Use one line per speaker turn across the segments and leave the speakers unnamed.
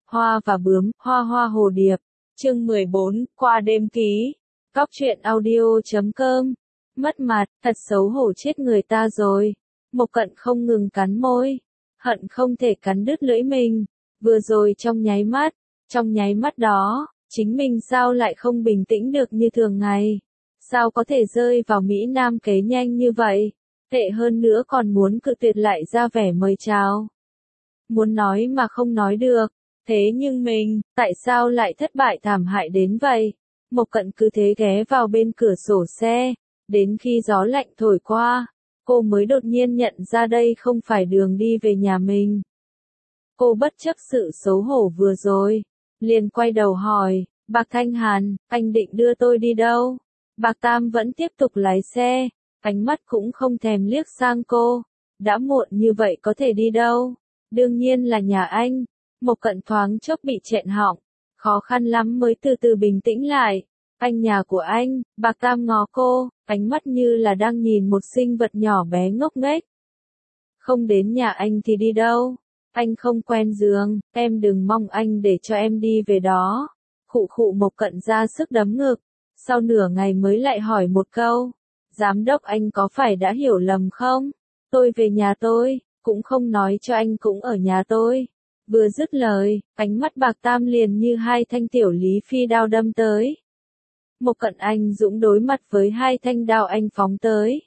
Hoa và bướm, hoa hoa hồ điệp. Chương 14, qua đêm ký. Cóc truyện audio.com. Mất mặt, thật xấu hổ chết người ta rồi. Mộc Cận không ngừng cắn môi, hận không thể cắn đứt lưỡi mình. Vừa rồi trong nháy mắt đó, chính mình sao lại không bình tĩnh được như thường ngày? Sao có thể rơi vào Mỹ Nam kế nhanh như vậy? Tệ hơn nữa còn muốn cự tuyệt lại ra vẻ mời chào. Muốn nói mà không nói được. Thế nhưng mình, tại sao lại thất bại thảm hại đến vậy? Mộc Cận cứ thế ghé vào bên cửa sổ xe, đến khi gió lạnh thổi qua, cô mới đột nhiên nhận ra đây không phải đường đi về nhà mình. Cô bất chấp sự xấu hổ vừa rồi, liền quay đầu hỏi, Bạc Thanh Hàn, anh định đưa tôi đi đâu? Bạc Tam vẫn tiếp tục lái xe, ánh mắt cũng không thèm liếc sang cô. Đã muộn như vậy có thể đi đâu? Đương nhiên là nhà anh. Mộc Cận thoáng chốc bị nghẹn họng, khó khăn lắm mới từ từ bình tĩnh lại. Anh nhà của anh, Bạc Tam ngó cô, ánh mắt như là đang nhìn một sinh vật nhỏ bé ngốc nghếch. Không đến nhà anh thì đi đâu? Anh không quen giường, em đừng mong anh để cho em đi về đó. Khụ khụ. Mộc Cận ra sức đấm ngực, sau nửa ngày mới lại hỏi một câu. Giám đốc, anh có phải đã hiểu lầm không? Tôi về nhà tôi, cũng không nói cho anh cũng ở nhà tôi. Vừa dứt lời, ánh mắt Bạc Tam liền như hai thanh tiểu lý phi đao đâm tới. Mộc Cận anh dũng đối mặt với hai thanh đao anh phóng tới.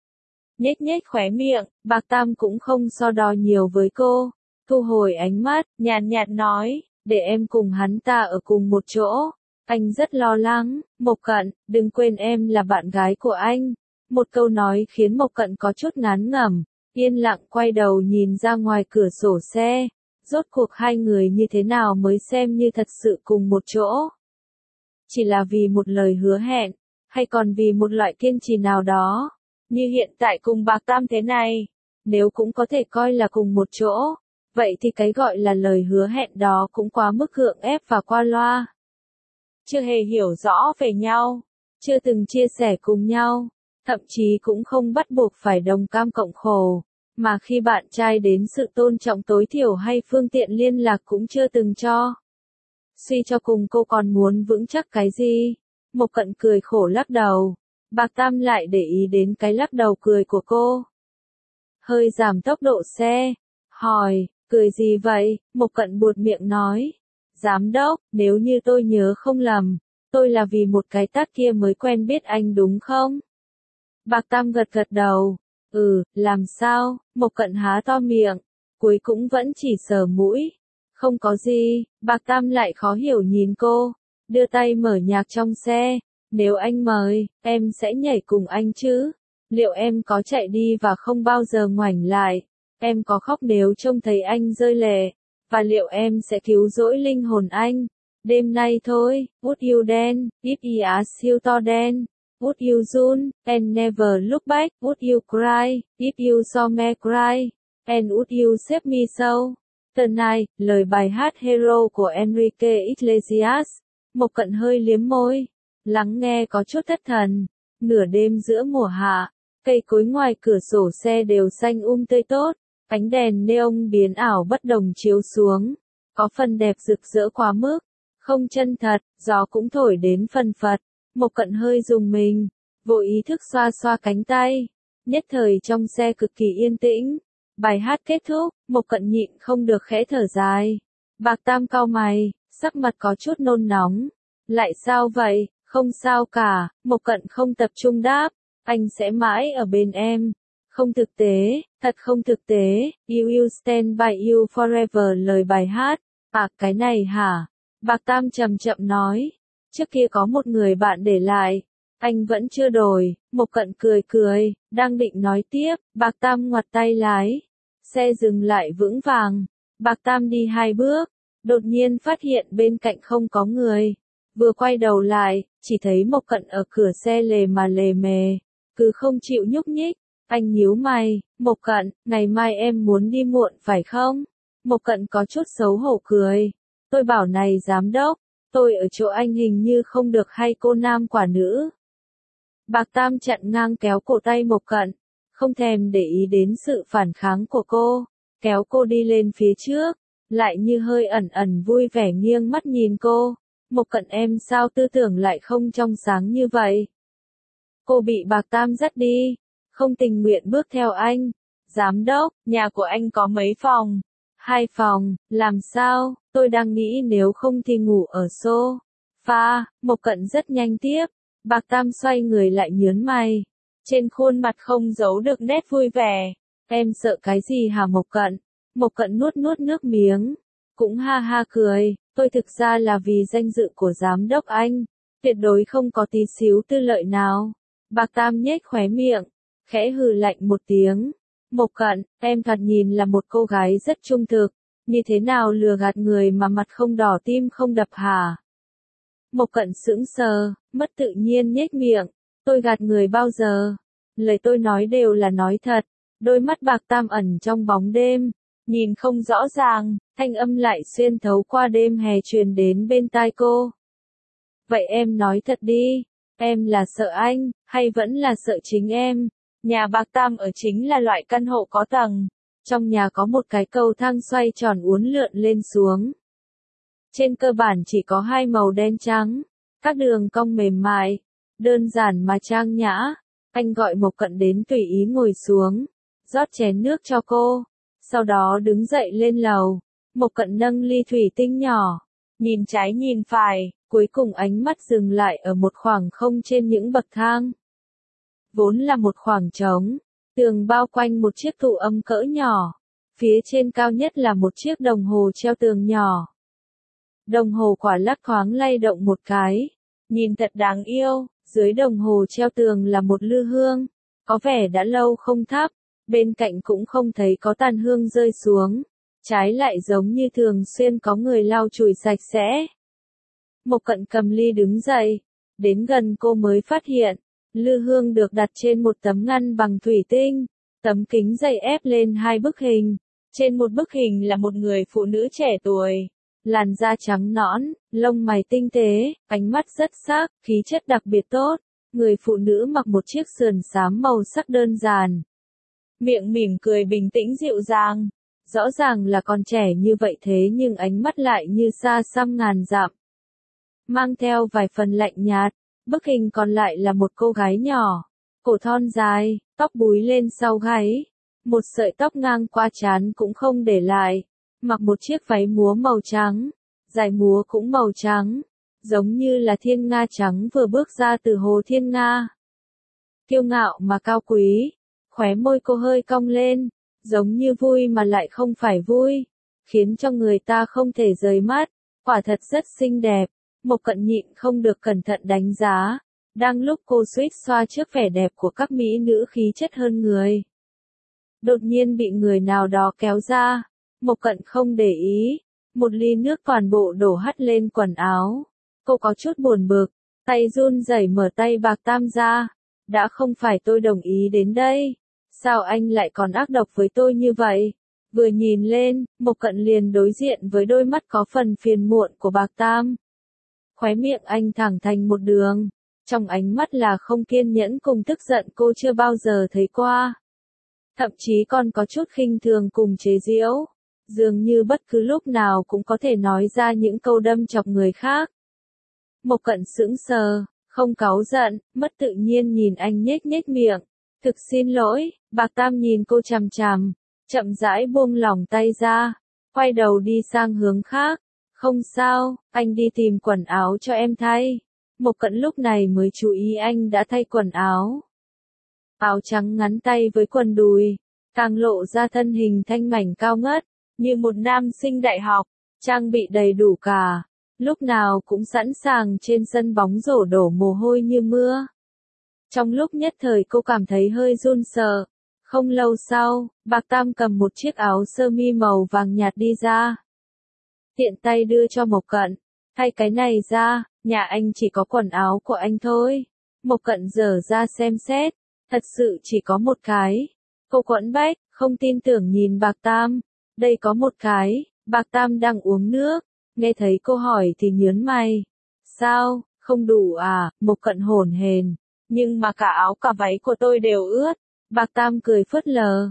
Nhếch nhếch khóe miệng, Bạc Tam cũng không so đo nhiều với cô, thu hồi ánh mắt, nhàn nhạt nói, để em cùng hắn ta ở cùng một chỗ. Anh rất lo lắng. Mộc Cận, đừng quên em là bạn gái của anh. Một câu nói khiến Mộc Cận có chút ngán ngẩm, yên lặng quay đầu nhìn ra ngoài cửa sổ xe. Rốt cuộc hai người như thế nào mới xem như thật sự cùng một chỗ? Chỉ là vì một lời hứa hẹn, hay còn vì một loại kiên trì nào đó? Như hiện tại cùng Bạc Tam thế này, nếu cũng có thể coi là cùng một chỗ, vậy thì cái gọi là lời hứa hẹn đó cũng quá mức gượng ép và qua loa. Chưa hề hiểu rõ về nhau, chưa từng chia sẻ cùng nhau, thậm chí cũng không bắt buộc phải đồng cam cộng khổ. Mà khi bạn trai đến sự tôn trọng tối thiểu hay phương tiện liên lạc cũng chưa từng cho. Suy cho cùng cô còn muốn vững chắc cái gì? Mộc Cận cười khổ lắc đầu. Bạc Tam lại để ý đến cái lắc đầu cười của cô. Hơi giảm tốc độ xe. Hỏi, cười gì vậy? Mộc Cận buột miệng nói. Giám đốc, nếu như tôi nhớ không lầm, tôi là vì một cái tát kia mới quen biết anh đúng không? Bạc Tam gật gật đầu. Làm sao? Mộc Cận há to miệng, cuối cũng vẫn chỉ sờ mũi. Không có gì. Bạc Tam lại khó hiểu nhìn cô, đưa tay mở nhạc trong xe. Nếu anh mời, em sẽ nhảy cùng anh chứ? Liệu em có chạy đi và không bao giờ ngoảnh lại? Em có khóc nếu trông thấy anh rơi lệ? Và liệu em sẽ cứu rỗi linh hồn anh? Đêm nay thôi, would you dance, if he asks you to dance? Would you run, and never look back? Would you cry, if you saw me cry? And would you save me so? Tonight, lời bài hát Hero của Enrique Iglesias. Mộc Cận hơi liếm môi, lắng nghe có chút thất thần. Nửa đêm giữa mùa hạ, cây cối ngoài cửa sổ xe đều xanh tươi tốt, ánh đèn neon biến ảo bất đồng chiếu xuống, có phần đẹp rực rỡ quá mức, không chân thật, gió cũng thổi đến phần phật. Mộc Cận hơi rùng mình, vô ý thức xoa xoa cánh tay. Nhất thời trong xe cực kỳ yên tĩnh. Bài hát kết thúc, Mộc Cận nhịn không được khẽ thở dài. Bạc Tam cau mày, sắc mặt có chút nôn nóng. Lại sao vậy? Không sao cả. Mộc Cận không tập trung đáp. Anh sẽ mãi ở bên em. Không thực tế, thật không thực tế. You will stand by you forever, lời bài hát. À, cái này hả? Bạc Tam chậm chậm nói. Trước kia có một người bạn để lại, anh vẫn chưa đổi. Mộc Cận cười cười, đang định nói tiếp, Bạc Tam ngoặt tay lái. Xe dừng lại vững vàng. Bạc Tam đi 2 bước, đột nhiên phát hiện bên cạnh không có người. Vừa quay đầu lại, chỉ thấy Mộc Cận ở cửa xe lề mà lề mề, cứ không chịu nhúc nhích. Anh nhíu mày, Mộc Cận, ngày mai em muốn đi muộn phải không? Mộc Cận có chút xấu hổ cười. Tôi bảo này giám đốc, tôi ở chỗ anh hình như không được hay cô nam quả nữ. Bạc Tam chặn ngang kéo cổ tay Mộc Cận, không thèm để ý đến sự phản kháng của cô, kéo cô đi lên phía trước. lại như hơi ẩn ẩn vui vẻ nghiêng mắt nhìn cô. Mộc Cận em sao tư tưởng lại không trong sáng như vậy? Cô bị Bạc Tam dắt đi, không tình nguyện bước theo anh. Giám đốc, nhà của anh có mấy phòng? 2 phòng, làm sao? Tôi đang nghĩ nếu không thì ngủ ở sofa. Mộc Cận rất nhanh tiếp. Bạc Tam xoay người lại nhướng mày. Trên khuôn mặt không giấu được nét vui vẻ. Em sợ cái gì hả Mộc Cận? Mộc Cận nuốt nuốt nước miếng. Cũng ha ha cười. Tôi thực ra là vì danh dự của giám đốc anh. Tuyệt đối không có tí xíu tư lợi nào. Bạc Tam nhếch khóe miệng. Khẽ hừ lạnh một tiếng. Mộc Cận, em thoạt nhìn là một cô gái rất trung thực. Như thế nào lừa gạt người mà mặt không đỏ tim không đập hả? Mộc Cận sững sờ, mất tự nhiên nhếch miệng. Tôi gạt người bao giờ? Lời tôi nói đều là nói thật. Đôi mắt Bạc Tam ẩn trong bóng đêm, nhìn không rõ ràng, thanh âm lại xuyên thấu qua đêm hè truyền đến bên tai cô. Vậy em nói thật đi, em là sợ anh, hay vẫn là sợ chính em? Nhà Bạc Tam ở chính là loại căn hộ có tầng. Trong nhà có một cái cầu thang xoay tròn uốn lượn lên xuống. Trên cơ bản chỉ có 2 màu đen trắng, các đường cong mềm mại, đơn giản mà trang nhã. Anh gọi Mộc Cận đến tùy ý ngồi xuống, rót chén nước cho cô, sau đó đứng dậy lên lầu. Mộc Cận nâng ly thủy tinh nhỏ, nhìn trái nhìn phải, cuối cùng ánh mắt dừng lại ở một khoảng không trên những bậc thang. Vốn là một khoảng trống, tường bao quanh một chiếc tủ âm cỡ nhỏ, phía trên cao nhất là một chiếc đồng hồ treo tường nhỏ. Đồng hồ quả lắc thoáng lay động một cái, nhìn thật đáng yêu. Dưới đồng hồ treo tường là một lư hương, có vẻ đã lâu không thắp, bên cạnh cũng không thấy có tàn hương rơi xuống, trái lại giống như thường xuyên có người lau chùi sạch sẽ. Mộc Cận cầm ly đứng dậy, đến gần cô mới phát hiện, lư hương được đặt trên một tấm ngăn bằng thủy tinh, tấm kính dày ép lên 2 bức hình, trên một bức hình là một người phụ nữ trẻ tuổi. Làn da trắng nõn, lông mày tinh tế, ánh mắt rất sắc, khí chất đặc biệt tốt. Người phụ nữ mặc một chiếc sườn xám màu sắc đơn giản. Miệng mỉm cười bình tĩnh dịu dàng. Rõ ràng là còn trẻ như vậy thế nhưng ánh mắt lại như xa xăm ngàn dặm. Mang theo vài phần lạnh nhạt, bức hình còn lại là một cô gái nhỏ. Cổ thon dài, tóc búi lên sau gáy. Một sợi tóc ngang qua trán cũng không để lại. Mặc một chiếc váy múa màu trắng, dài múa cũng màu trắng, giống như là thiên nga trắng vừa bước ra từ hồ thiên nga. Kiêu ngạo mà cao quý, khóe môi cô hơi cong lên, giống như vui mà lại không phải vui, khiến cho người ta không thể rời mắt, quả thật rất xinh đẹp. Mộc Cận nhịn không được cẩn thận đánh giá, đang lúc cô suýt xoa trước vẻ đẹp của các mỹ nữ khí chất hơn người. Đột nhiên bị người nào đó kéo ra. Mộc Cận không để ý, một ly nước toàn bộ đổ hắt lên quần áo. Cô có chút buồn bực, tay run rẩy mở tay Bạc Tam ra. Đã không phải tôi đồng ý đến đây, sao anh lại còn ác độc với tôi như vậy? Vừa nhìn lên, Mộc Cận liền đối diện với đôi mắt có phần phiền muộn của Bạc Tam. Khóe miệng anh thẳng thành một đường, trong ánh mắt là không kiên nhẫn cùng tức giận cô chưa bao giờ thấy qua. Thậm chí còn có chút khinh thường cùng chế giễu. Dường như bất cứ lúc nào cũng có thể nói ra những câu đâm chọc người khác. Mộc Cận sững sờ, không cáu giận, mất tự nhiên nhìn anh nhếch nhếch miệng. Thực xin lỗi. Bạc Tam nhìn cô chằm chằm, chậm rãi buông lỏng tay ra, quay đầu đi sang hướng khác. Không sao, anh đi tìm quần áo cho em thay. Mộc Cận lúc này mới chú ý anh đã thay quần áo. Áo trắng ngắn tay với quần đùi, càng lộ ra thân hình thanh mảnh cao ngất. Như một nam sinh đại học, trang bị đầy đủ cả, lúc nào cũng sẵn sàng trên sân bóng rổ đổ mồ hôi như mưa. Trong lúc nhất thời cô cảm thấy hơi run sợ. Không lâu sau, Bạc Tam cầm một chiếc áo sơ mi màu vàng nhạt đi ra. Tiện tay đưa cho Mộc Cận, thay cái này ra, nhà anh chỉ có quần áo của anh thôi. Mộc Cận dở ra xem xét, thật sự chỉ có một cái. Cô quẫn bách, không tin tưởng nhìn Bạc Tam. Đây có một cái. Bạc Tam đang uống nước, nghe thấy cô hỏi thì nhướng mày. Sao, không đủ à? Mộc Cận hổn hển. Nhưng mà cả áo cả váy của tôi đều ướt. Bạc Tam cười phớt lờ.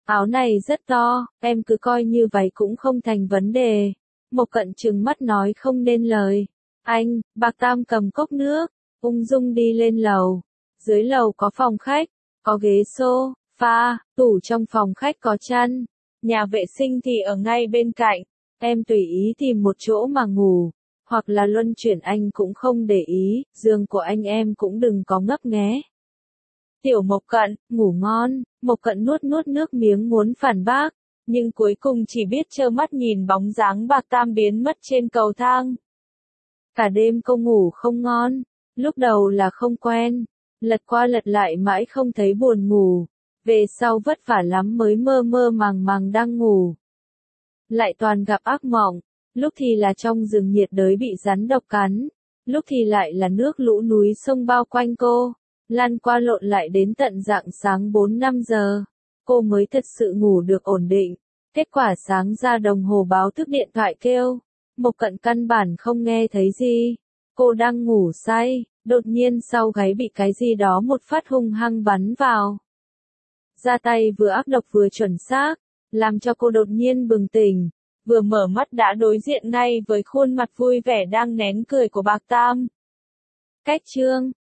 Áo này rất to, em cứ coi như vậy cũng không thành vấn đề. Mộc Cận trừng mắt nói không nên lời. Anh, Bạc Tam cầm cốc nước, ung dung đi lên lầu. Dưới lầu có phòng khách, có ghế sofa, tủ trong phòng khách có chăn. Nhà vệ sinh thì ở ngay bên cạnh. Em tùy ý tìm một chỗ mà ngủ. Hoặc là luân chuyển anh cũng không để ý, giường của anh em cũng đừng có ngấp nghé. Tiểu Mộc Cận, ngủ ngon. Mộc Cận nuốt nuốt nước miếng muốn phản bác, nhưng cuối cùng chỉ biết trơ mắt nhìn bóng dáng Bạc Tam biến mất trên cầu thang. Cả đêm cô ngủ không ngon, lúc đầu là không quen, lật qua lật lại mãi không thấy buồn ngủ, về sau vất vả lắm mới mơ mơ màng màng đang ngủ. Lại toàn gặp ác mộng, lúc thì là trong rừng nhiệt đới bị rắn độc cắn, lúc thì lại là nước lũ núi sông bao quanh cô. Lăn qua lộn lại đến tận rạng sáng 4-5 giờ, cô mới thật sự ngủ được ổn định. Kết quả sáng ra đồng hồ báo thức điện thoại kêu, Mộc Cận căn bản không nghe thấy gì. Cô đang ngủ say, đột nhiên sau gáy bị cái gì đó một phát hung hăng bắn vào. Ra tay vừa ác độc vừa chuẩn xác, làm cho cô đột nhiên bừng tỉnh, vừa mở mắt đã đối diện ngay với khuôn mặt vui vẻ đang nén cười của Bạc Tam. Cách chương